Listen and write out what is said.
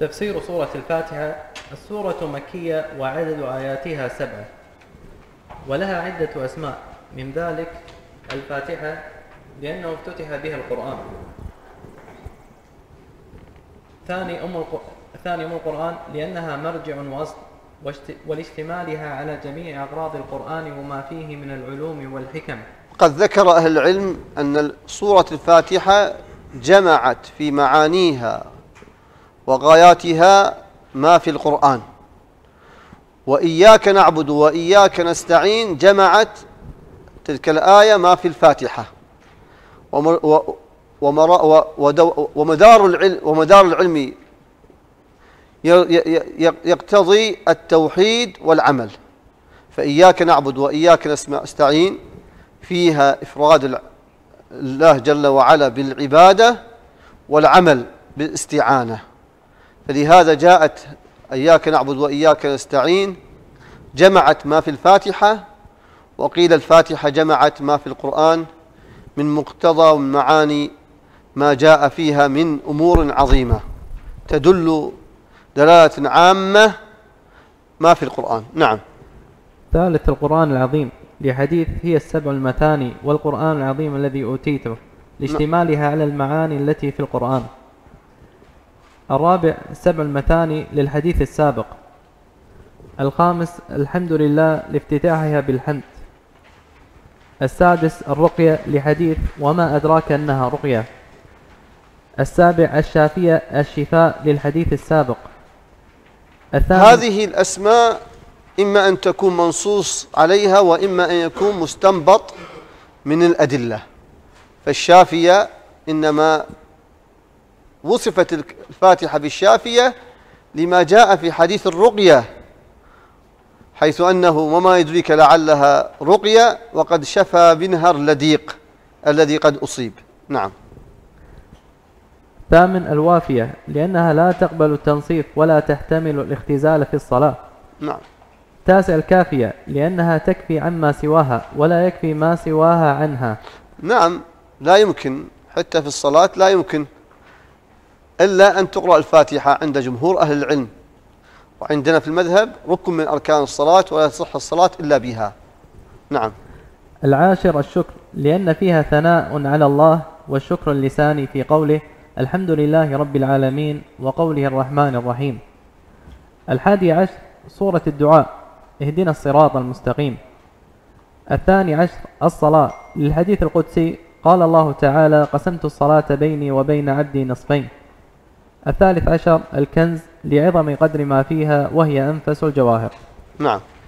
تفسير سورة الفاتحة. السورة مكية وعدد آياتها 7، ولها عدة أسماء، من ذلك الفاتحة لأنه افتتح بها القرآن. ثاني أم القرآن لأنها مرجع وأصل، ولاشتمالها على جميع أغراض القرآن وما فيه من العلوم والحكم. قد ذكر أهل العلم أن سورة الفاتحة جمعت في معانيها وغاياتها ما في القرآن، وإياك نعبد وإياك نستعين جمعت تلك الآية ما في الفاتحة. ومدار العلم يقتضي التوحيد والعمل، فإياك نعبد وإياك نستعين فيها إفراد الله جل وعلا بالعبادة والعمل بالاستعانة، فلهذا جاءت إياك نعبد وإياك نستعين جمعت ما في الفاتحة، وقيل الفاتحة جمعت ما في القرآن من مقتضى ومعاني ما جاء فيها من أمور عظيمة تدل دلالة عامة ما في القرآن. نعم. ثالث القرآن العظيم لحديث هي السبع المثاني والقرآن العظيم الذي أوتيته، لاشتمالها على المعاني التي في القرآن. الرابع السبع المثاني للحديث السابق. الخامس الحمد لله لافتتاحها بالحمد. السادس الرقية لحديث وما أدراك أنها رقية. السابع الشافية الشفاء للحديث السابق. هذه الأسماء إما أن تكون منصوص عليها وإما أن يكون مستنبط من الأدلة. فالشافية إنما وصفت الفاتحة بالشافية لما جاء في حديث الرقية، حيث أنه وما يدريك لعلها رقية وقد شفى منها اللديق الذي قد أصيب. نعم. ثامن الوافية لأنها لا تقبل التنصيف ولا تحتمل الاختزال في الصلاة. نعم. تاسع الكافية لأنها تكفي عما سواها ولا يكفي ما سواها عنها. نعم، لا يمكن حتى في الصلاة لا يمكن إلا أن تقرأ الفاتحة عند جمهور أهل العلم، وعندنا في المذهب ركن من أركان الصلاة ولا تصح الصلاة إلا بها. نعم. العاشر الشكر لأن فيها ثناء على الله والشكر اللساني في قوله الحمد لله رب العالمين وقوله الرحمن الرحيم. الحادي عشر سورة الدعاء اهدنا الصراط المستقيم. الثاني عشر الصلاة للحديث القدسي قال الله تعالى قسمت الصلاة بيني وبين عبدي نصفين. الثالث عشر الكنز لعظم قدر ما فيها وهي أنفس الجواهر. نعم.